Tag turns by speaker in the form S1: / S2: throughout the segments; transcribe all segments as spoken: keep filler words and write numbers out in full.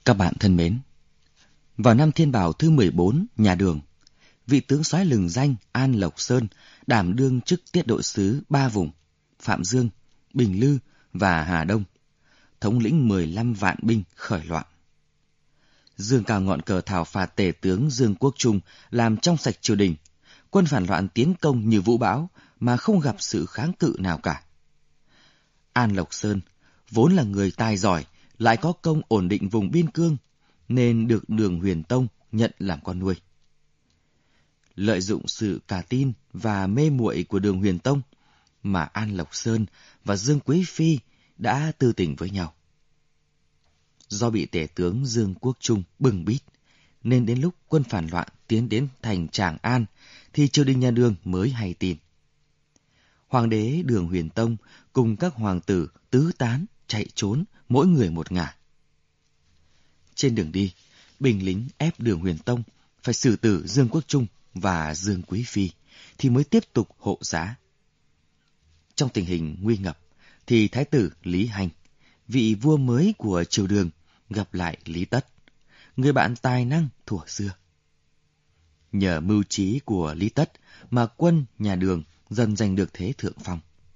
S1: Các bạn thân mến, vào năm Thiên Bảo thứ mười bốn nhà Đường, vị tướng soái lừng danh An Lộc Sơn đảm đương chức tiết độ sứ ba vùng Phạm Dương, Bình Lư và Hà Đông, thống lĩnh mười lăm vạn binh khởi loạn. Dương cao ngọn cờ thảo phạt tể tướng Dương Quốc Trung làm trong sạch triều đình, quân phản loạn tiến công như vũ bão mà không gặp sự kháng cự nào cả. An Lộc Sơn vốn là người tài giỏi, lại có công ổn định vùng biên cương, nên được Đường Huyền Tông nhận làm con nuôi. Lợi dụng sự cả tin và mê muội của Đường Huyền Tông mà An Lộc Sơn và Dương Quý Phi đã tư tình với nhau. Do bị tể tướng Dương Quốc Trung bưng bít, nên đến lúc quân phản loạn tiến đến thành Tràng An thì triều đình nhà Đường mới hay tin. Hoàng đế Đường Huyền Tông cùng các hoàng tử tứ tán chạy trốn, mỗi người một ngả. Trên đường đi, binh lính ép Đường Huyền Tông phải xử tử Dương Quốc Trung và Dương Quý Phi thì mới tiếp tục hộ giá. Trong tình hình nguy ngập thì thái tử Lý Hành, vị vua mới của triều Đường, gặp lại Lý Tất, người bạn tài năng thuở xưa. Nhờ mưu trí của Lý Tất mà quân nhà Đường dần giành được thế thượng phong.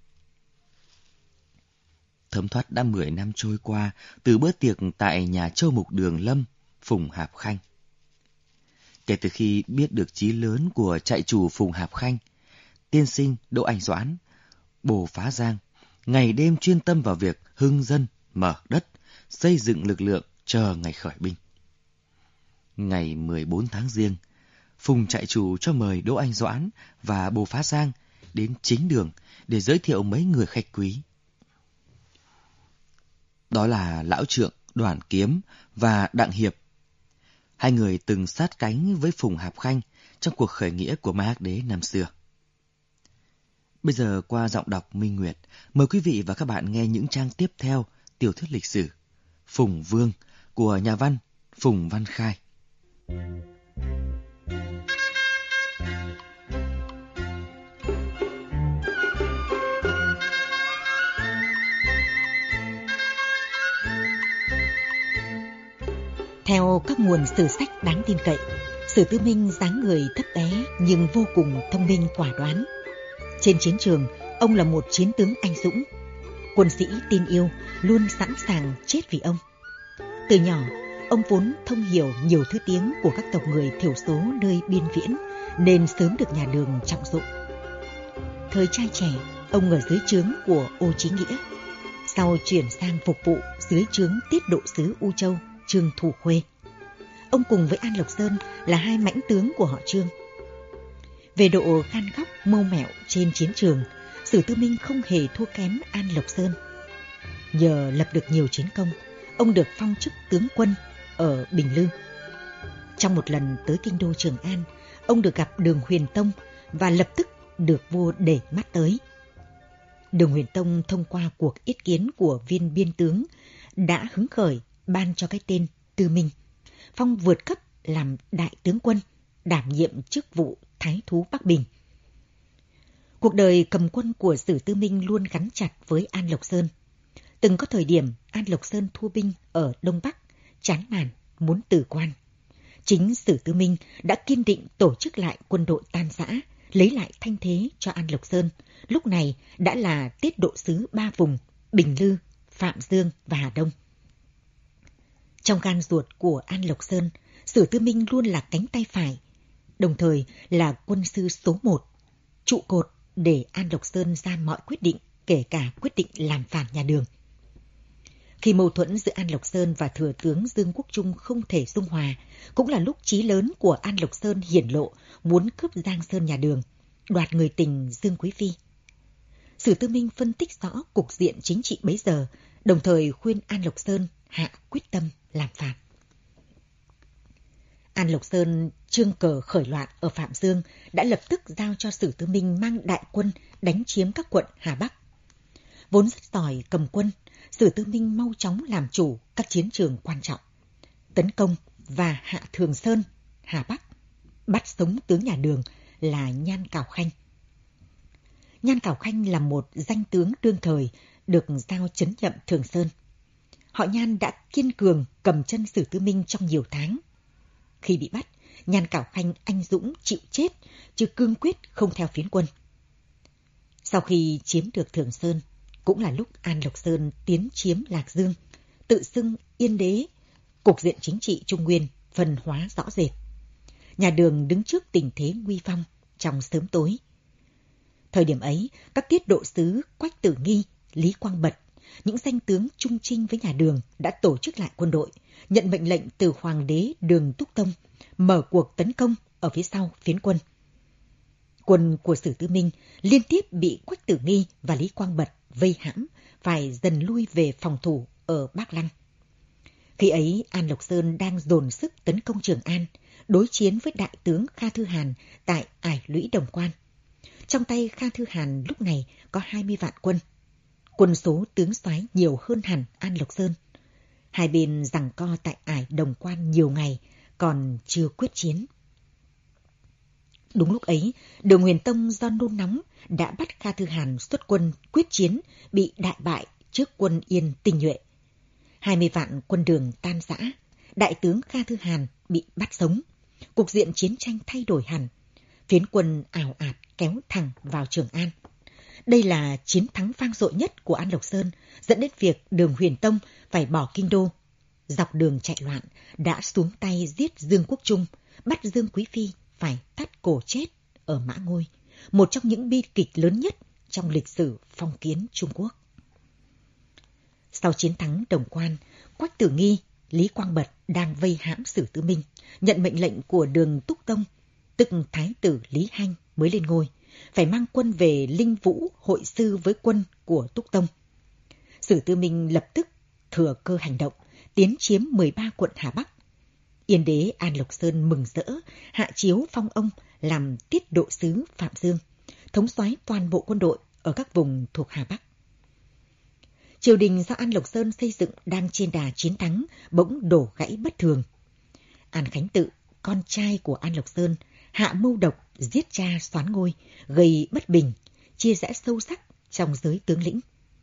S1: Thấm thoát đã mười năm trôi qua từ bữa tiệc tại nhà Châu Mục Đường Lâm, Phùng Hạp Khanh. Kể từ khi biết được chí lớn của trại chủ Phùng Hạp Khanh, tiên sinh Đỗ Anh Doãn, Bồ Phá Giang, ngày đêm chuyên tâm vào việc hưng dân, mở đất, xây dựng lực lượng chờ ngày khởi binh. Ngày mười bốn tháng Giêng, Phùng trại chủ cho mời Đỗ Anh Doãn và Bồ Phá Giang đến chính đường để giới thiệu mấy người khách quý. Đó là Lão Trượng Đoàn Kiếm và Đặng Hiệp. Hai người từng sát cánh với Phùng Hạp Khanh trong cuộc khởi nghĩa của Mai Hắc Đế năm xưa. Bây giờ qua giọng đọc Minh Nguyệt, mời quý vị và các bạn nghe những trang tiếp theo tiểu thuyết lịch sử Phùng Vương của nhà văn Phùng Văn Khai.
S2: Theo các nguồn sử sách đáng tin cậy, Sử Tư Minh dáng người thấp bé nhưng vô cùng thông minh quả đoán. Trên chiến trường, ông là một chiến tướng anh dũng. Quân sĩ tin yêu luôn sẵn sàng chết vì ông. Từ nhỏ, ông vốn thông hiểu nhiều thứ tiếng của các tộc người thiểu số nơi biên viễn, nên sớm được nhà Đường trọng dụng. Thời trai trẻ, ông ở dưới trướng của Ô Chí Nghĩa, sau chuyển sang phục vụ dưới trướng tiết độ sứ U Châu Trương Thủ Khuê. Ông cùng với An Lộc Sơn là hai mãnh tướng của họ Trương. Về độ gan góc mưu mẹo trên chiến trường, Sử Tư Minh không hề thua kém An Lộc Sơn. Nhờ lập được nhiều chiến công, ông được phong chức tướng quân ở Bình Lư. Trong một lần tới kinh đô Trường An, ông được gặp Đường Huyền Tông và lập tức được vua để mắt tới. Đường Huyền Tông thông qua cuộc yết kiến của viên biên tướng đã hứng khởi ban cho cái tên Tư Minh, phong vượt cấp làm đại tướng quân, đảm nhiệm chức vụ Thái thú Bắc Bình. Cuộc đời cầm quân của Sử Tư Minh luôn gắn chặt với An Lộc Sơn. Từng có thời điểm An Lộc Sơn thua binh ở Đông Bắc, chán nản muốn từ quan. Chính Sử Tư Minh đã kiên định tổ chức lại quân đội tan rã, lấy lại thanh thế cho An Lộc Sơn, lúc này đã là tiết độ sứ ba vùng Bình Lư, Phạm Dương và Hà Đông. Trong gan ruột của An Lộc Sơn, Sử Tư Minh luôn là cánh tay phải, đồng thời là quân sư số một, trụ cột để An Lộc Sơn ra mọi quyết định, kể cả quyết định làm phản nhà Đường. Khi mâu thuẫn giữa An Lộc Sơn và thừa tướng Dương Quốc Trung không thể dung hòa, cũng là lúc chí lớn của An Lộc Sơn hiển lộ muốn cướp Giang Sơn nhà Đường, đoạt người tình Dương Quý Phi. Sử Tư Minh phân tích rõ cục diện chính trị bấy giờ, đồng thời khuyên An Lộc Sơn hạ quyết tâm làm phản. An Lộc Sơn trương cờ khởi loạn ở Phạm Dương đã lập tức giao cho Sử Tư Minh mang đại quân đánh chiếm các quận Hà Bắc. Vốn rất giỏi cầm quân, Sử Tư Minh mau chóng làm chủ các chiến trường quan trọng, tấn công và hạ Thường Sơn, Hà Bắc, bắt sống tướng nhà Đường là Nhan Cảo Khanh. Nhan Cảo Khanh là một danh tướng đương thời được giao trấn nhậm Thường Sơn. họ Nhan đã kiên cường cầm chân Sử Tư Minh trong nhiều tháng. Khi bị bắt, Nhan Cảo Khanh anh dũng chịu chết, chứ cương quyết không theo phiến quân. Sau khi chiếm được Thường Sơn, cũng là lúc An Lộc Sơn tiến chiếm Lạc Dương, tự xưng Yên Đế, cục diện chính trị Trung Nguyên phân hóa rõ rệt. Nhà Đường đứng trước tình thế nguy phong trong sớm tối. Thời điểm ấy, các tiết độ sứ Quách Tử Nghi, Lý Quang Bật, những danh tướng trung trinh với nhà Đường đã tổ chức lại quân đội, nhận mệnh lệnh từ Hoàng đế Đường Túc Tông, mở cuộc tấn công ở phía sau phiến quân. Quân của Sử Tư Minh liên tiếp bị Quách Tử Nghi và Lý Quang Bật vây hãm, phải dần lui về phòng thủ ở Bác Lăng. Khi ấy, An Lộc Sơn đang dồn sức tấn công Trường An, đối chiến với đại tướng Kha Thư Hàn tại Ải Lũy Đồng Quan. Trong tay Kha Thư Hàn lúc này có hai mươi vạn quân. Quân số tướng soái nhiều hơn hẳn An Lộc Sơn. Hai bên giằng co tại Ải Đồng Quan nhiều ngày, còn chưa quyết chiến. Đúng lúc ấy, Đường Huyền Tông do nôn nóng đã bắt Kha Thư Hàn xuất quân quyết chiến, bị đại bại trước quân Yên tinh nhuệ. hai mươi vạn quân Đường tan rã, đại tướng Kha Thư Hàn bị bắt sống. Cục diện chiến tranh thay đổi hẳn. Phiến quân ào ạt kéo thẳng vào Trường An. Đây là chiến thắng vang dội nhất của An Lộc Sơn, dẫn đến việc Đường Huyền Tông phải bỏ kinh đô. Dọc đường chạy loạn, đã xuống tay giết Dương Quốc Trung, bắt Dương Quý Phi phải thắt cổ chết ở Mã Ngôi, một trong những bi kịch lớn nhất trong lịch sử phong kiến Trung Quốc. Sau chiến thắng Đồng Quan, Quách Tử Nghi, Lý Quang Bật đang vây hãm Sử Tư Minh, nhận mệnh lệnh của Đường Túc Tông, tức Thái tử Lý Hanh mới lên ngôi, phải mang quân về Linh Vũ hội sư với quân của Túc Tông. Sử Tư Minh lập tức thừa cơ hành động, tiến chiếm mười ba quận Hà Bắc. Yên Đế An Lộc Sơn mừng rỡ, hạ chiếu phong ông làm tiết độ sứ Phạm Dương, thống soái toàn bộ quân đội ở các vùng thuộc Hà Bắc. Triều đình do An Lộc Sơn xây dựng đang trên đà chiến thắng, bỗng đổ gãy bất thường. An Khánh Tự, con trai của An Lộc Sơn, hạ mưu độc giết cha soán ngôi, gây bất bình, chia rẽ sâu sắc trong giới tướng lĩnh.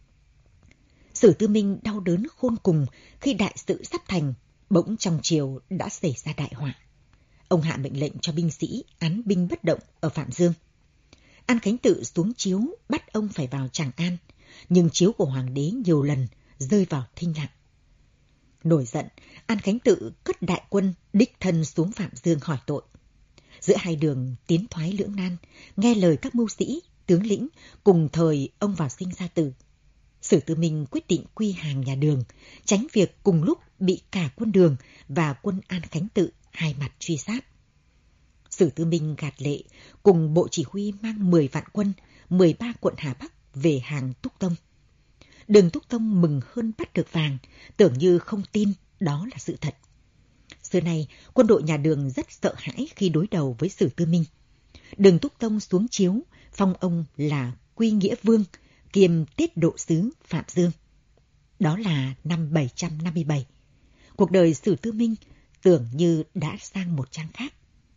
S2: Sử Tư Minh đau đớn khôn cùng khi đại sự sắp thành, bỗng trong triều đã xảy ra đại họa. Ông hạ mệnh lệnh cho binh sĩ án binh bất động ở Phạm Dương. An Khánh Tự xuống chiếu bắt ông phải vào Tràng An, nhưng chiếu của hoàng đế nhiều lần rơi vào thinh lặng. Nổi giận, An Khánh Tự cất đại quân đích thân xuống Phạm Dương hỏi tội. Giữa hai đường tiến thoái lưỡng nan, nghe lời các mưu sĩ, tướng lĩnh, cùng thời ông vào sinh ra tử. Sử Tư Minh quyết định quy hàng nhà Đường, tránh việc cùng lúc bị cả quân Đường và quân An Khánh Tự hai mặt truy sát. Sử Tư Minh gạt lệ, cùng bộ chỉ huy mang mười vạn quân, mười ba quận Hà Bắc về hàng Túc Tông. Đường Túc Tông mừng hơn bắt được vàng, tưởng như không tin đó là sự thật. Xưa nay, quân đội nhà Đường rất sợ hãi khi đối đầu với Sử Tư Minh. Đường Túc Tông xuống chiếu, phong ông là Quy Nghĩa Vương, kiêm tiết độ sứ Phạm Dương. Đó là năm bảy trăm năm mươi bảy. Cuộc đời Sử Tư Minh tưởng như đã sang một trang khác.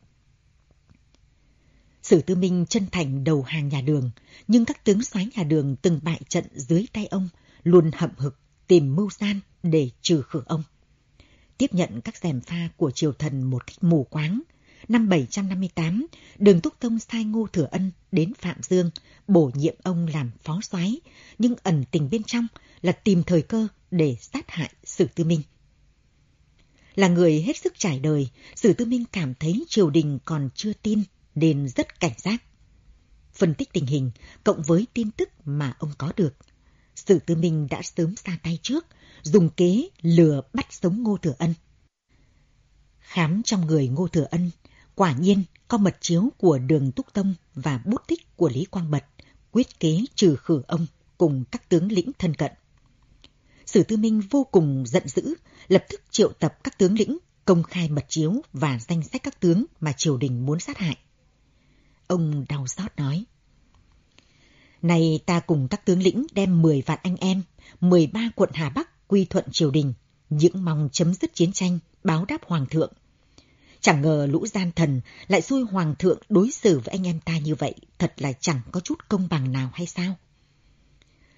S2: Sử Tư Minh chân thành đầu hàng nhà Đường, nhưng các tướng soái nhà Đường từng bại trận dưới tay ông luôn hậm hực tìm mưu gian để trừ khử ông. Tiếp nhận các gièm pha của triều thần một cách mù quáng, năm bảy trăm năm mươi tám, Đường Túc Tông sai Ngô Thừa Ân đến Phạm Dương, bổ nhiệm ông làm phó soái, nhưng ẩn tình bên trong là tìm thời cơ để sát hại Sử Tư Minh. Là người hết sức trải đời, Sử Tư Minh cảm thấy triều đình còn chưa tin nên rất cảnh giác. Phân tích tình hình, cộng với tin tức mà ông có được, Sử Tư Minh đã sớm ra tay trước, dùng kế lừa bắt sống Ngô Thừa Ân. Khám trong người Ngô Thừa Ân, quả nhiên có mật chiếu của Đường Túc Tông và bút tích của Lý Quang Bật, quyết kế trừ khử ông cùng các tướng lĩnh thân cận. Sử Tư Minh vô cùng giận dữ, lập tức triệu tập các tướng lĩnh, công khai mật chiếu và danh sách các tướng mà triều đình muốn sát hại. Ông đau xót nói: Này ta cùng các tướng lĩnh đem mười vạn anh em, mười ba quận Hà Bắc quy thuận triều đình, những mong chấm dứt chiến tranh, báo đáp hoàng thượng. Chẳng ngờ lũ gian thần lại xui hoàng thượng đối xử với anh em ta như vậy, thật là chẳng có chút công bằng nào hay sao?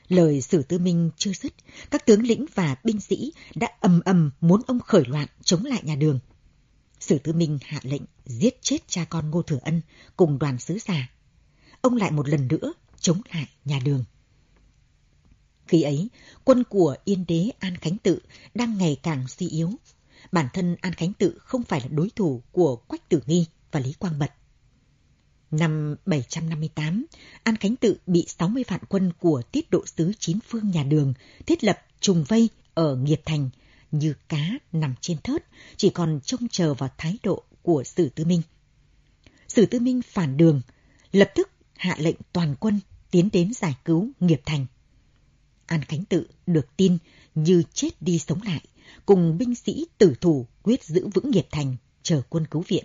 S2: Lời Sử Tư Minh chưa dứt, các tướng lĩnh và binh sĩ đã ầm ầm muốn ông khởi loạn chống lại nhà Đường. Sử Tư Minh hạ lệnh giết chết cha con Ngô Thừa Ân cùng đoàn sứ giả. Ông lại một lần nữa chống lại nhà Đường. Khi ấy, quân của Yên đế An Khánh Tự đang ngày càng suy yếu. Bản thân An Khánh Tự không phải là đối thủ của Quách Tử Nghi và Lý Quang Bật. Năm bảy trăm năm mươi tám, An Khánh Tự bị sáu mươi vạn quân của tiết độ sứ chín phương nhà Đường thiết lập trùng vây ở Nghiệp Thành, như cá nằm trên thớt, chỉ còn trông chờ vào thái độ của Sử Tư Minh. Sử Tư Minh phản Đường, lập tức hạ lệnh toàn quân tiến đến giải cứu Nghiệp Thành. An Khánh Tự được tin như chết đi sống lại, cùng binh sĩ tử thủ quyết giữ vững Nghiệp Thành, chờ quân cứu viện.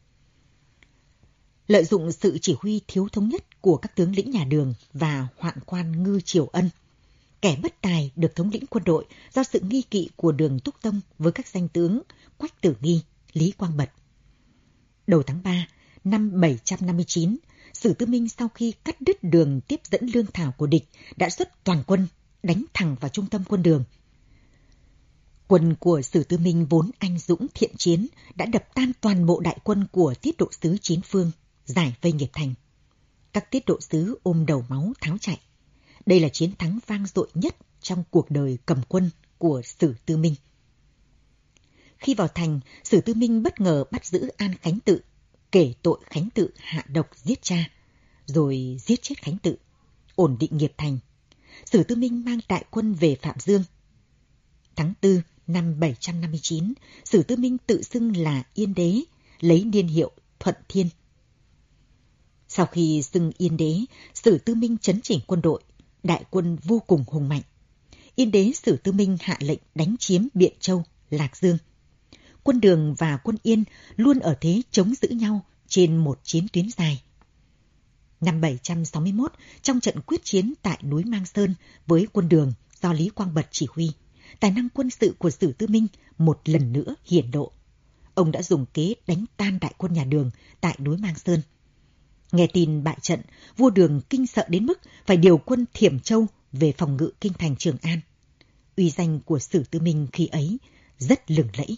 S2: Lợi dụng sự chỉ huy thiếu thống nhất của các tướng lĩnh nhà Đường và hoạn quan Ngư Triều Ân, kẻ bất tài được thống lĩnh quân đội do sự nghi kỵ của Đường Túc Tông với các danh tướng Quách Tử Nghi, Lý Quang Bật. Đầu tháng ba năm bảy trăm năm mươi chín, Sử Tư Minh sau khi cắt đứt đường tiếp dẫn lương thảo của địch đã xuất toàn quân đánh thẳng vào trung tâm quân Đường. Quân của Sử Tư Minh vốn anh dũng thiện chiến đã đập tan toàn bộ đại quân của tiết độ sứ chín phương, giải vây Nghiệp Thành. Các tiết độ sứ ôm đầu máu tháo chạy. Đây là chiến thắng vang dội nhất trong cuộc đời cầm quân của Sử Tư Minh. Khi vào thành, Sử Tư Minh bất ngờ bắt giữ An Khánh Tự, kể tội Khánh Tự hạ độc giết cha, rồi giết chết Khánh Tự, ổn định Nghiệp Thành. Sử Tư Minh mang đại quân về Phạm Dương. Tháng tư năm bảy trăm năm mươi chín, Sử Tư Minh tự xưng là Yên đế, lấy niên hiệu Thuận Thiên. Sau khi xưng Yên đế, Sử Tư Minh chấn chỉnh quân đội, đại quân vô cùng hùng mạnh. Yên đế Sử Tư Minh hạ lệnh đánh chiếm Biện Châu, Lạc Dương. Quân Đường và quân Yên luôn ở thế chống giữ nhau trên một chiến tuyến dài. Năm bảy trăm sáu mươi mốt, trong trận quyết chiến tại núi Mang Sơn với quân Đường do Lý Quang Bật chỉ huy, tài năng quân sự của Sử Tư Minh một lần nữa hiển lộ. Ông đã dùng kế đánh tan đại quân nhà Đường tại núi Mang Sơn. Nghe tin bại trận, vua Đường kinh sợ đến mức phải điều quân Thiểm Châu về phòng ngự kinh thành Trường An. Uy danh của Sử Tư Minh khi ấy rất lừng lẫy.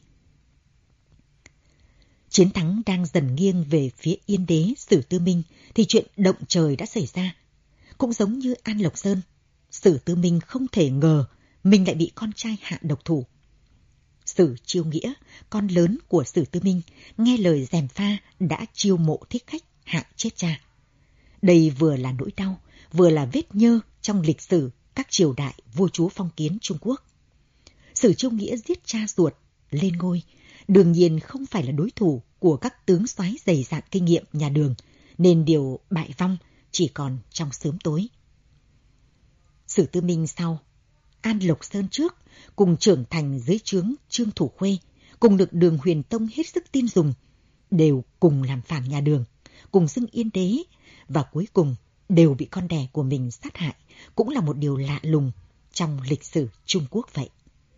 S2: Chiến thắng đang dần nghiêng về phía Yên đế Sử Tư Minh thì chuyện động trời đã xảy ra. Cũng giống như An Lộc Sơn, Sử Tư Minh không thể ngờ mình lại bị con trai hạ độc thủ. Sử Chiêu Nghĩa, con lớn của Sử Tư Minh, nghe lời gièm pha đã chiêu mộ thích khách hạ chết cha. Đây vừa là nỗi đau, vừa là vết nhơ trong lịch sử các triều đại vua chúa phong kiến Trung Quốc. Sử Chiêu Nghĩa giết cha ruột, lên ngôi, đương nhiên không phải là đối thủ của các tướng soái dày dạn kinh nghiệm nhà Đường, nên điều bại vong chỉ còn trong sớm tối. Sử Tư Minh sau, An Lộc Sơn trước, cùng trưởng thành dưới trướng Trương Thủ Khuê, cùng được Đường Huyền Tông hết sức tin dùng, đều cùng làm phản nhà Đường, cùng xưng Yên đế, và cuối cùng đều bị con đẻ của mình sát hại, cũng là một điều lạ lùng trong lịch sử Trung Quốc vậy.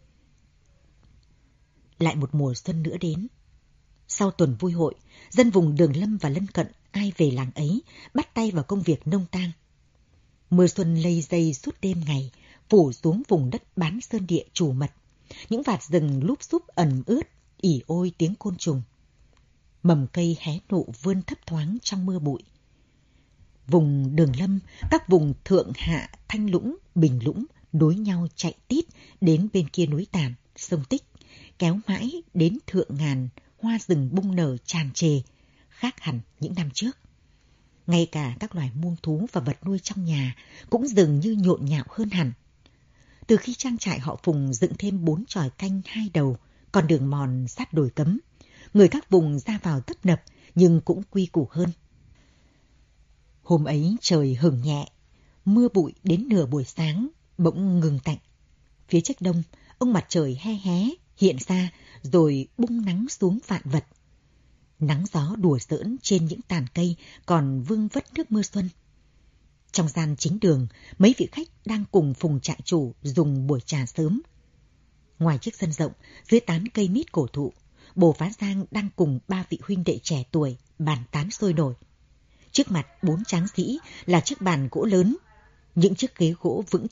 S2: Lại một mùa xuân nữa đến. Sau tuần vui hội, dân vùng Đường Lâm và lân cận ai về làng ấy bắt tay vào công việc nông tang. Mưa xuân lây dây suốt đêm ngày, phủ xuống vùng đất bán sơn địa trù mật. Những vạt rừng lúp xúp ẩn ướt, ỉ ôi tiếng côn trùng. Mầm cây hé nụ vươn thấp thoáng trong mưa bụi. Vùng Đường Lâm, các vùng Thượng Hạ, Thanh Lũng, Bình Lũng nối nhau chạy tít đến bên kia núi Tản, sông Tích, kéo mãi đến Thượng Ngàn, hoa rừng bung nở tràn trề, khác hẳn những năm trước. Ngay cả các loài muông thú và vật nuôi trong nhà cũng dường như nhộn nhạo hơn hẳn. Từ khi trang trại họ Phùng dựng thêm bốn chòi canh hai đầu, còn đường mòn sát đồi cấm, người các vùng ra vào tấp nập nhưng cũng quy củ hơn. Hôm ấy trời hửng nhẹ, mưa bụi đến nửa buổi sáng bỗng ngừng tạnh. Phía trước đông, ông mặt trời he hé hiện ra rồi bung nắng xuống vạn vật. Nắng gió đùa giỡn trên những tàn cây còn vương vất nước mưa xuân. Trong gian chính đường, mấy vị khách đang cùng Phùng trại chủ dùng buổi trà sớm. Ngoài chiếc sân rộng, dưới tán cây mít cổ thụ, Bồ Phá Giang đang cùng ba vị huynh đệ trẻ tuổi bàn tán sôi nổi. Trước mặt bốn tráng sĩ là chiếc bàn gỗ lớn, những chiếc ghế gỗ vững chắc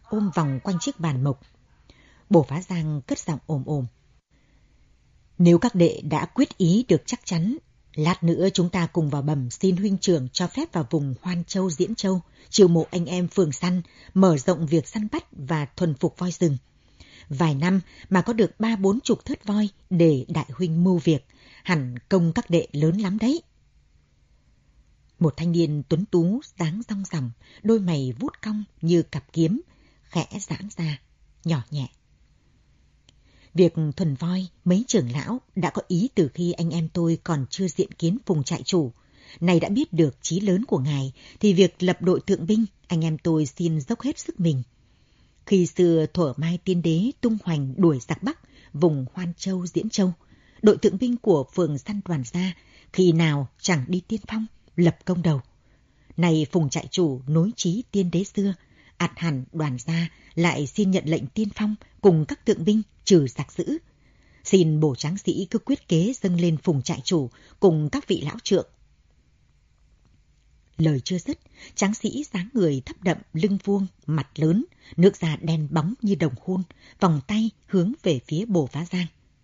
S2: ôm vòng quanh chiếc bàn mộc. Bồ Phá Giang cất giọng ồm ồm. Nếu các đệ đã quyết ý được chắc chắn, lát nữa chúng ta cùng vào bẩm xin huynh trưởng cho phép vào vùng Hoan Châu, Diễn Châu, chiêu mộ anh em phường săn, mở rộng việc săn bắt và thuần phục voi rừng. Vài năm mà có được ba bốn chục thớt voi để đại huynh mưu việc, hẳn công các đệ lớn lắm đấy. Một thanh niên tuấn tú, dáng rong ròng, đôi mày vuốt cong như cặp kiếm, khẽ giãn ra, nhỏ nhẹ. Việc thuần voi, mấy trưởng lão đã có ý từ khi anh em tôi còn chưa diện kiến Phùng trại chủ. Này đã biết được chí lớn của ngài, thì việc lập đội thượng binh, anh em tôi xin dốc hết sức mình. Khi xưa Thuở Mai Tiên Đế tung hoành đuổi giặc Bắc, vùng Hoan Châu, Diễn Châu, đội thượng binh của phường săn Đoàn Gia khi nào chẳng đi tiên phong, lập công đầu. Này Phùng trại chủ nối chí tiên đế xưa, ắt hẳn Đoàn Gia lại xin nhận lệnh tiên phong cùng các thượng binh trừ giặc dữ. Xin bổ tráng sĩ cứ quyết kế dâng lên Phùng trại chủ cùng các vị lão trượng. Lời chưa dứt, tráng sĩ dáng người thấp đậm, lưng vuông, mặt lớn, nước da đen bóng như đồng khôn, vòng tay hướng về phía Bồ Phá Giang.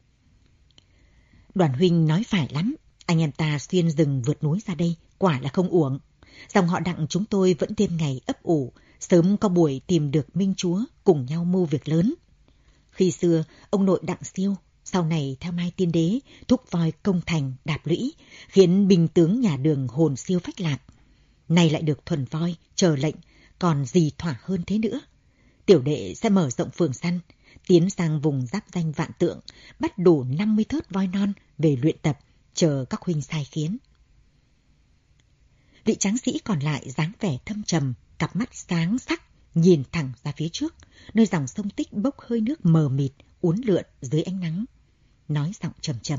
S2: Đoàn huynh nói phải lắm, anh em ta xuyên rừng vượt núi ra đây, quả là không uổng. Dòng họ Đặng chúng tôi vẫn đêm ngày ấp ủ, sớm có buổi tìm được minh chúa, cùng nhau mưu việc lớn. Khi xưa, ông nội Đặng Siêu, sau này theo Mai Tiên Đế, thúc voi công thành, đạp lũy, khiến binh tướng nhà Đường hồn siêu phách lạc. Nay lại được thuần voi, chờ lệnh, còn gì thỏa hơn thế nữa. Tiểu đệ sẽ mở rộng phường săn, tiến sang vùng giáp danh Vạn Tượng, bắt đủ năm mươi thớt voi non về luyện tập, chờ các huynh sai khiến. Vị tráng sĩ còn lại dáng vẻ thâm trầm, cặp mắt sáng sắc, nhìn thẳng ra phía trước, nơi dòng sông Tích bốc hơi nước mờ mịt, uốn lượn dưới ánh nắng. Nói giọng trầm trầm.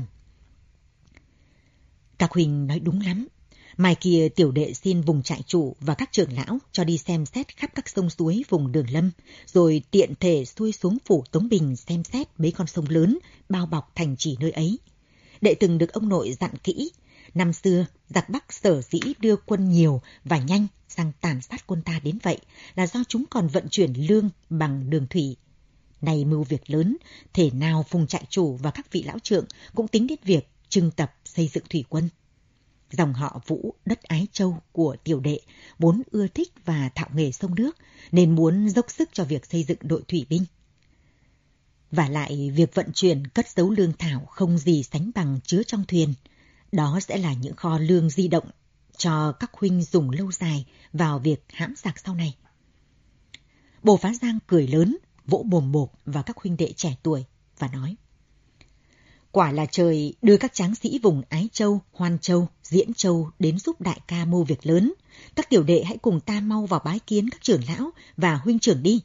S2: Các huynh nói đúng lắm. Mai kia tiểu đệ xin vùng trại chủ và các trưởng lão cho đi xem xét khắp các sông suối vùng Đường Lâm, rồi tiện thể xuôi xuống phủ Tống Bình xem xét mấy con sông lớn bao bọc thành trì nơi ấy. Đệ từng được ông nội dặn kỹ, năm xưa giặc Bắc sở dĩ đưa quân nhiều và nhanh sang tàn sát quân ta đến vậy là do chúng còn vận chuyển lương bằng đường thủy. Này mưu việc lớn, thể nào Phùng trại chủ và các vị lão trượng cũng tính đến việc trưng tập xây dựng thủy quân. Dòng họ Vũ đất Ái Châu của tiểu đệ vốn ưa thích và thạo nghề sông nước, nên muốn dốc sức cho việc xây dựng đội thủy binh. Và lại việc vận chuyển cất giấu lương thảo không gì sánh bằng chứa trong thuyền. Đó sẽ là những kho lương di động cho các huynh dùng lâu dài vào việc hãm giặc sau này. Bồ Phá Giang cười lớn, vỗ bồm bộp vào các huynh đệ trẻ tuổi và nói: Quả là trời đưa các tráng sĩ vùng Ái Châu, Hoan Châu, Diễn Châu đến giúp đại ca mưu việc lớn. Các tiểu đệ hãy cùng ta mau vào bái kiến các trưởng lão và huynh trưởng đi.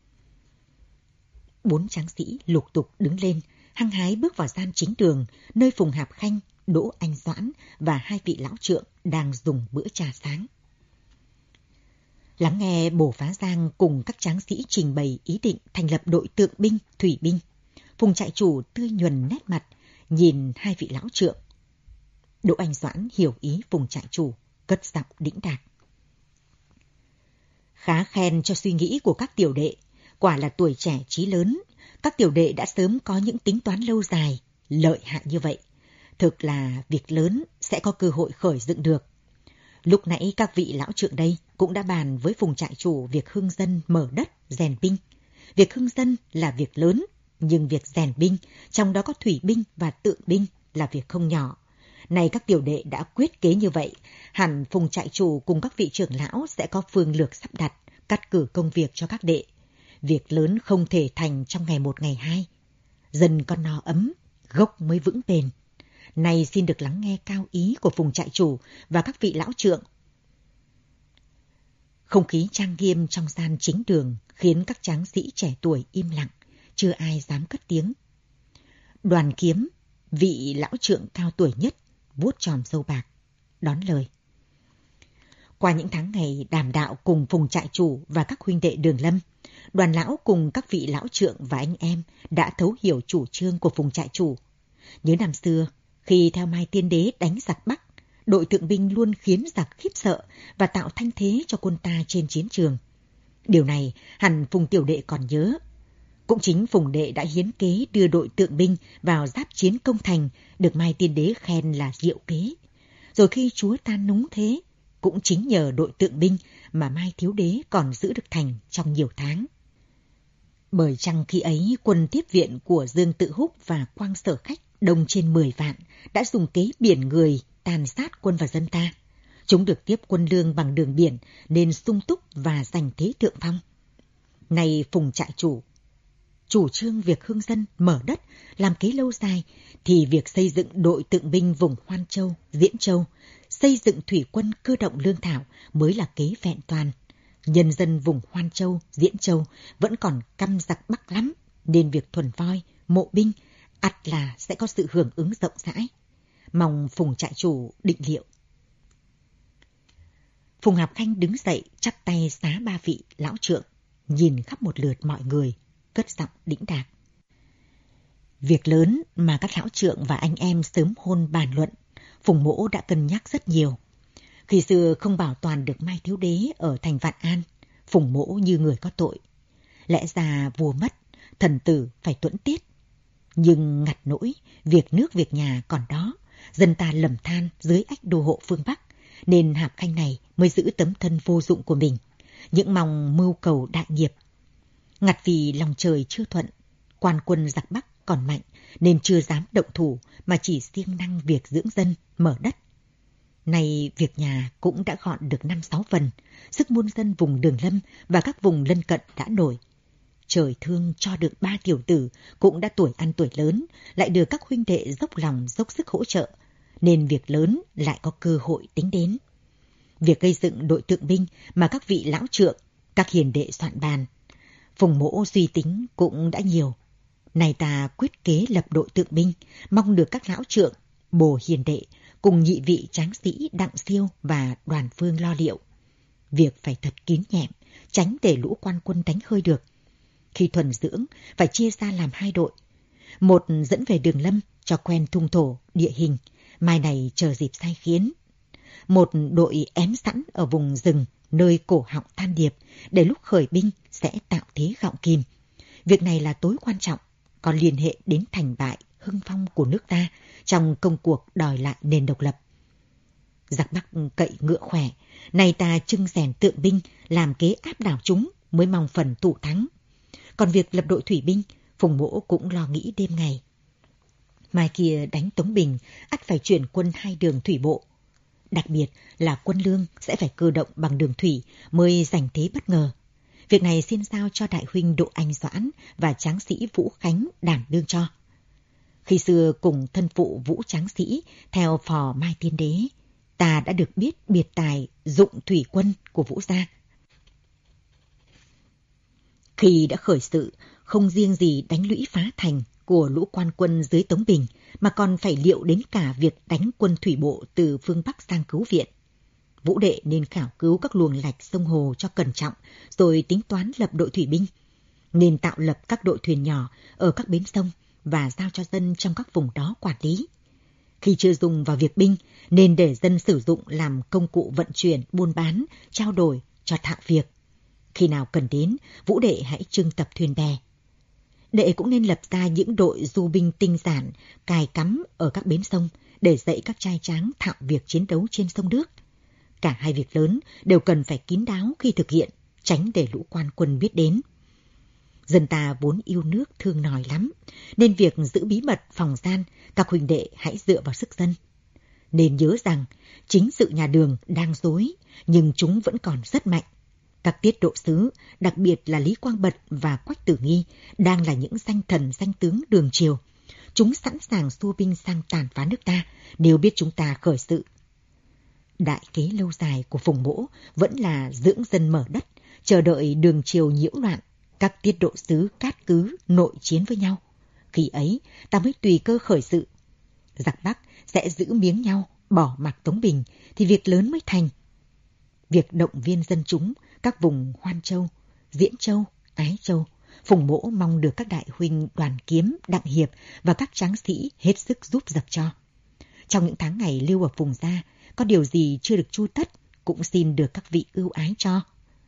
S2: Bốn tráng sĩ lục tục đứng lên, hăng hái bước vào gian chính đường, nơi Phùng Hạp Khanh, Đỗ Anh Doãn và hai vị lão trượng đang dùng bữa trà sáng. Lắng nghe Bồ Phá Giang cùng các tráng sĩ trình bày ý định thành lập đội tượng binh, thủy binh, Phùng trại chủ tươi nhuần nét mặt, nhìn hai vị lão trượng. Đỗ Anh Doãn hiểu ý Phùng trại chủ, cất giọng đĩnh đạc: Khá khen cho suy nghĩ của các tiểu đệ, quả là tuổi trẻ trí lớn. Các tiểu đệ đã sớm có những tính toán lâu dài, lợi hại như vậy. Thực là việc lớn sẽ có cơ hội khởi dựng được. Lúc nãy các vị lão trượng đây cũng đã bàn với Phùng trại chủ việc hưng dân mở đất, rèn binh. Việc hưng dân là việc lớn, nhưng việc rèn binh, trong đó có thủy binh và tượng binh, là việc không nhỏ. Này các tiểu đệ đã quyết kế như vậy, hẳn Phùng trại chủ cùng các vị trưởng lão sẽ có phương lược sắp đặt, cắt cử công việc cho các đệ. Việc lớn không thể thành trong ngày một ngày hai. Dân con no ấm, gốc mới vững bền. Này xin được lắng nghe cao ý của Phùng trại chủ và các vị lão trượng. Không khí trang nghiêm trong gian chính đường khiến các tráng sĩ trẻ tuổi im lặng, chưa ai dám cất tiếng. Đoàn Kiếm, vị lão trượng cao tuổi nhất, vuốt chòm râu bạc, đón lời. Qua những tháng ngày đàm đạo cùng Phùng trại chủ và các huynh đệ Đường Lâm, đoàn lão cùng các vị lão trượng và anh em đã thấu hiểu chủ trương của Phùng trại chủ. Nhớ năm xưa, khi theo Mai Tiên Đế đánh giặc Bắc, đội tượng binh luôn khiến giặc khiếp sợ và tạo thanh thế cho quân ta trên chiến trường. Điều này hẳn Phùng tiểu đệ còn nhớ. Cũng chính Phùng đệ đã hiến kế đưa đội tượng binh vào giáp chiến công thành, được Mai Tiên Đế khen là diệu kế. Rồi khi chúa ta núng thế, cũng chính nhờ đội tượng binh mà Mai Thiếu Đế còn giữ được thành trong nhiều tháng. Bởi chăng khi ấy quân tiếp viện của Dương Tự Húc và Quang Sở Khách đông trên mười vạn đã dùng kế biển người tàn sát quân và dân ta. Chúng được tiếp quân lương bằng đường biển nên sung túc và giành thế thượng phong. Nay Phùng trại chủ chủ trương việc hương dân mở đất làm kế lâu dài, thì việc xây dựng đội tượng binh vùng Hoan Châu, Diễn Châu, xây dựng thủy quân cơ động lương thảo mới là kế vẹn toàn. Nhân dân vùng Hoan Châu, Diễn Châu vẫn còn căm giặc Bắc lắm, nên việc thuần voi, mộ binh ắt là sẽ có sự hưởng ứng rộng rãi. Mong Phùng trại chủ định liệu. Phùng Hạp Khanh đứng dậy chắp tay xá ba vị lão trượng, nhìn khắp một lượt mọi người, cất giọng đĩnh đạc. Việc lớn mà các lão trượng và anh em sớm hôn bàn luận, Phùng mỗ đã cân nhắc rất nhiều. Khi xưa không bảo toàn được Mai Thiếu Đế ở thành Vạn An, Phùng mỗ như người có tội. Lẽ ra vua mất, thần tử phải tuẫn tiết. Nhưng ngặt nỗi, việc nước việc nhà còn đó, dân ta lầm than dưới ách đô hộ phương Bắc, nên Hạp Khanh này mới giữ tấm thân vô dụng của mình, những mong mưu cầu đại nghiệp. Ngặt vì lòng trời chưa thuận, quan quân giặc Bắc còn mạnh nên chưa dám động thủ mà chỉ siêng năng việc dưỡng dân, mở đất. Nay việc nhà cũng đã gọn được năm sáu phần, sức muôn dân vùng Đường Lâm và các vùng lân cận đã nổi. Trời thương cho được ba tiểu tử cũng đã tuổi ăn tuổi lớn, lại được các huynh đệ dốc lòng dốc sức hỗ trợ, nên việc lớn lại có cơ hội tính đến. Việc gây dựng đội tượng binh mà các vị lão trượng, các hiền đệ soạn bàn, Phùng mỗ suy tính cũng đã nhiều. Này ta quyết kế lập đội tượng binh, mong được các lão trượng, bồ hiền đệ cùng nhị vị tráng sĩ Đặng Siêu và Đoàn Phương lo liệu. Việc phải thật kín nhẹm, tránh để lũ quan quân đánh hơi được. Khi thuần dưỡng, phải chia ra làm hai đội. Một dẫn về Đường Lâm cho quen thung thổ, địa hình, mai này chờ dịp sai khiến. Một đội ém sẵn ở vùng rừng, nơi cổ họng Than Điệp, để lúc khởi binh sẽ tạo thế gọng kìm. Việc này là tối quan trọng, còn liên hệ đến thành bại, hưng phong của nước ta trong công cuộc đòi lại nền độc lập. Giặc Bắc cậy ngựa khỏe, nay ta trưng rèn tượng binh, làm kế áp đảo chúng mới mong phần thủ thắng. Còn việc lập đội thủy binh, Phùng mỗ cũng lo nghĩ đêm ngày. Mai kia đánh Tống Bình, ắt phải chuyển quân hai đường thủy bộ. Đặc biệt là quân lương sẽ phải cơ động bằng đường thủy mới giành thế bất ngờ. Việc này xin giao cho đại huynh Đỗ Anh Doãn và tráng sĩ Vũ Khánh đảm đương cho. Khi xưa cùng thân phụ Vũ tráng sĩ theo phò Mai Tiên Đế, ta đã được biết biệt tài dụng thủy quân của Vũ gia. Khi đã khởi sự, không riêng gì đánh lũy phá thành của lũ quan quân dưới Tống Bình, mà còn phải liệu đến cả việc đánh quân thủy bộ từ phương Bắc sang cứu viện. Vũ đệ nên khảo cứu các luồng lạch sông hồ cho cẩn trọng, rồi tính toán lập đội thủy binh. Nên tạo lập các đội thuyền nhỏ ở các bến sông và giao cho dân trong các vùng đó quản lý. Khi chưa dùng vào việc binh, nên để dân sử dụng làm công cụ vận chuyển, buôn bán, trao đổi cho thạo việc. Khi nào cần đến, Vũ đệ hãy trưng tập thuyền bè. Đệ cũng nên lập ra những đội du binh tinh giản, cài cắm ở các bến sông để dạy các trai tráng thạo việc chiến đấu trên sông nước. Cả hai việc lớn đều cần phải kín đáo khi thực hiện, tránh để lũ quan quân biết đến. Dân ta vốn yêu nước thương nòi lắm, nên việc giữ bí mật phòng gian, các huynh đệ hãy dựa vào sức dân. Nên nhớ rằng, chính sự nhà Đường đang rối, nhưng chúng vẫn còn rất mạnh. Các tiết độ sứ, đặc biệt là Lý Quang Bật và Quách Tử Nghi, đang là những danh thần danh tướng đường triều. Chúng sẵn sàng xua binh sang tàn phá nước ta, nếu biết chúng ta khởi sự. Đại kế lâu dài của Phùng mỗ vẫn là dưỡng dân mở đất, chờ đợi đường triều nhiễu loạn, các tiết độ sứ cát cứ nội chiến với nhau. Khi ấy, ta mới tùy cơ khởi sự. Giặc Bắc sẽ giữ miếng nhau, bỏ mặc Tống Bình, thì việc lớn mới thành. Việc động viên dân chúng, các vùng Hoan Châu, Diễn Châu, Ái Châu, Phùng mỗ mong được các đại huynh Đoàn Kiếm, Đặng Hiệp và các tráng sĩ hết sức giúp dập cho. Trong những tháng ngày lưu ở vùng gia, có điều gì chưa được chu tất, cũng xin được các vị ưu ái cho.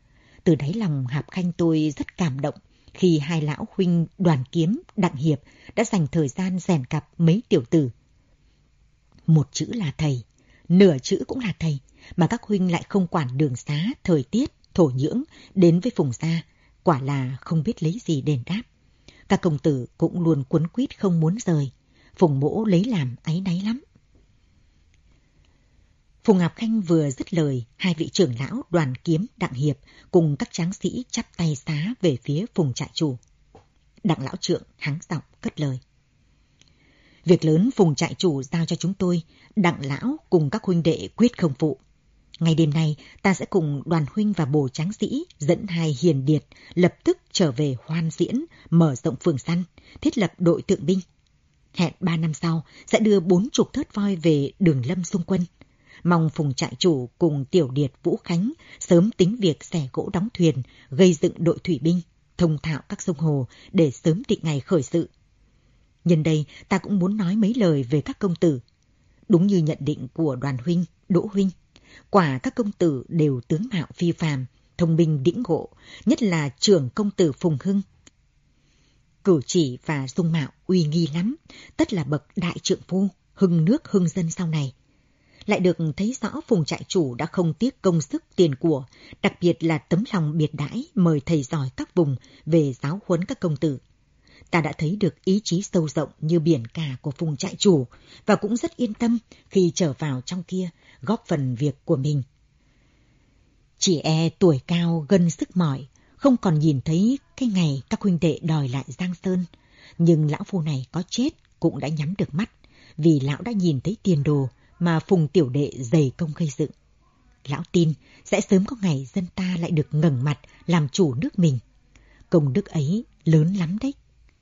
S2: Từ đáy lòng Hạp Khanh tôi rất cảm động khi hai lão huynh Đoàn Kiếm, Đặng Hiệp đã dành thời gian rèn cặp mấy tiểu tử. Một chữ là thầy, nửa chữ cũng là thầy, mà các huynh lại không quản đường xá, thời tiết, thổ nhưỡng, đến với Phùng gia, quả là không biết lấy gì đền đáp. Các công tử cũng luôn quấn quýt không muốn rời, Phùng mỗ lấy làm áy náy lắm. Phùng Ngọc Khanh vừa dứt lời, hai vị trưởng lão Đoàn Kiếm, Đặng Hiệp cùng các tráng sĩ chắp tay xá về phía Phùng trại chủ. Đặng lão trượng hắng giọng cất lời. Việc lớn Phùng trại chủ giao cho chúng tôi, Đặng lão cùng các huynh đệ quyết không phụ. Ngày đêm nay ta sẽ cùng Đoàn huynh và bồ tráng sĩ dẫn hai hiền điệt lập tức trở về Hoan Diễn, mở rộng phường săn, thiết lập đội tượng binh. Hẹn ba năm sau sẽ đưa bốn chục thớt voi về Đường Lâm xung quân. Mong Phùng trại chủ cùng tiểu điệt Vũ Khánh sớm tính việc xẻ gỗ đóng thuyền, gây dựng đội thủy binh, thông thạo các sông hồ để sớm định ngày khởi sự. Nhân đây ta cũng muốn nói mấy lời về các công tử. Đúng như nhận định của Đoàn huynh, Đỗ huynh, quả các công tử đều tướng mạo phi phàm, thông minh đĩnh ngộ, nhất là trưởng công tử Phùng Hưng. Cử chỉ và dung mạo uy nghi lắm, tất là bậc đại trượng phu, hưng nước hưng dân sau này. Lại được thấy rõ Phùng trại chủ đã không tiếc công sức tiền của, đặc biệt là tấm lòng biệt đãi mời thầy giỏi các vùng về giáo huấn các công tử. Ta đã thấy được ý chí sâu rộng như biển cả của Phùng trại chủ và cũng rất yên tâm khi trở vào trong kia góp phần việc của mình. Chỉ e tuổi cao gân sức mỏi, không còn nhìn thấy cái ngày các huynh đệ đòi lại Giang Sơn. Nhưng lão phu này có chết cũng đã nhắm được mắt, vì lão đã nhìn thấy tiền đồ mà Phùng tiểu đệ dày công gây dựng. Lão tin sẽ sớm có ngày dân ta lại được ngẩng mặt làm chủ nước mình. Công đức ấy lớn lắm đấy.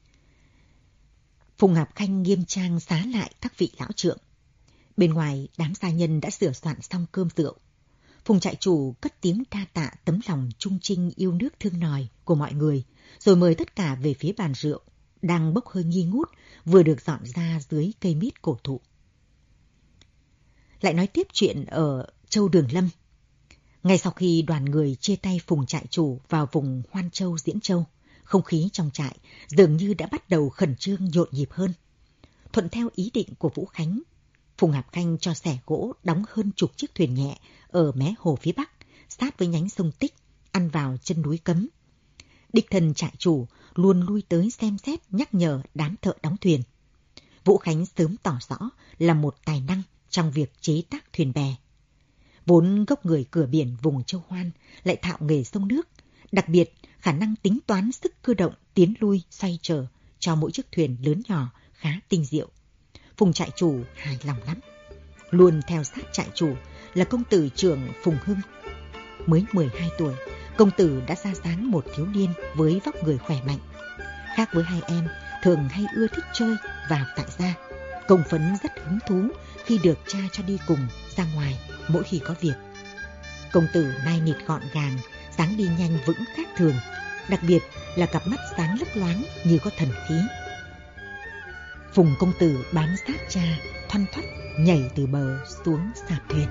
S2: Phùng Ngọc Khanh nghiêm trang xá lại các vị lão trượng. Bên ngoài đám gia nhân đã sửa soạn xong cơm rượu. Phùng trại chủ cất tiếng đa tạ tấm lòng trung trinh yêu nước thương nòi của mọi người, rồi mời tất cả về phía bàn rượu, đang bốc hơi nghi ngút, vừa được dọn ra dưới cây mít cổ thụ. Lại nói tiếp chuyện ở Châu Đường Lâm. Ngay sau khi đoàn người chia tay Phùng trại chủ vào vùng Hoan Châu, Diễn Châu, không khí trong trại dường như đã bắt đầu khẩn trương nhộn nhịp hơn. Thuận theo ý định của Vũ Khánh, Phùng Ngọc Khanh cho xẻ gỗ đóng hơn chục chiếc thuyền nhẹ ở mé hồ phía bắc, sát với nhánh sông Tích, ăn vào chân núi Cấm. Đích thân trại chủ luôn lui tới xem xét nhắc nhở đám thợ đóng thuyền. Vũ Khánh sớm tỏ rõ là một tài năng trong việc chế tác thuyền bè. Vốn gốc người cửa biển vùng Châu Hoan lại thạo nghề sông nước, đặc biệt khả năng tính toán sức cơ động tiến lui xoay trở cho mỗi chiếc thuyền lớn nhỏ khá tinh diệu. Phùng trại chủ hài lòng lắm. Luôn theo sát trại chủ là công tử trưởng Phùng Hưng. Mới mười hai tuổi, công tử đã ra dáng một thiếu niên với vóc người khỏe mạnh. Khác với hai em, thường hay ưa thích chơi vào tại gia, công phấn rất hứng thú khi được cha cho đi cùng ra ngoài mỗi khi có việc. Công tử nai nịt gọn gàng, dáng đi nhanh vững khác thường, đặc biệt là cặp mắt sáng lấp loáng như có thần khí. Phùng công tử bám sát cha, thoăn thoắt nhảy từ bờ xuống sạp thuyền.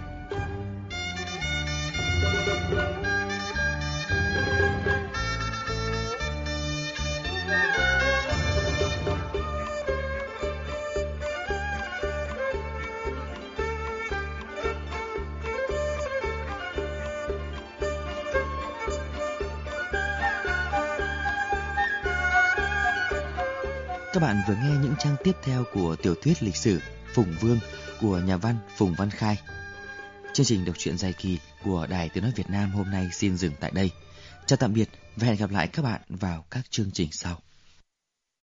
S1: Các bạn vừa nghe những trang tiếp theo của tiểu thuyết lịch sử Phùng Vương của nhà văn Phùng Văn Khai. Chương trình đọc truyện dài kỳ của Đài Tiếng nói Việt Nam hôm nay xin dừng tại đây. Chào tạm biệt và hẹn gặp lại các bạn vào các chương trình sau.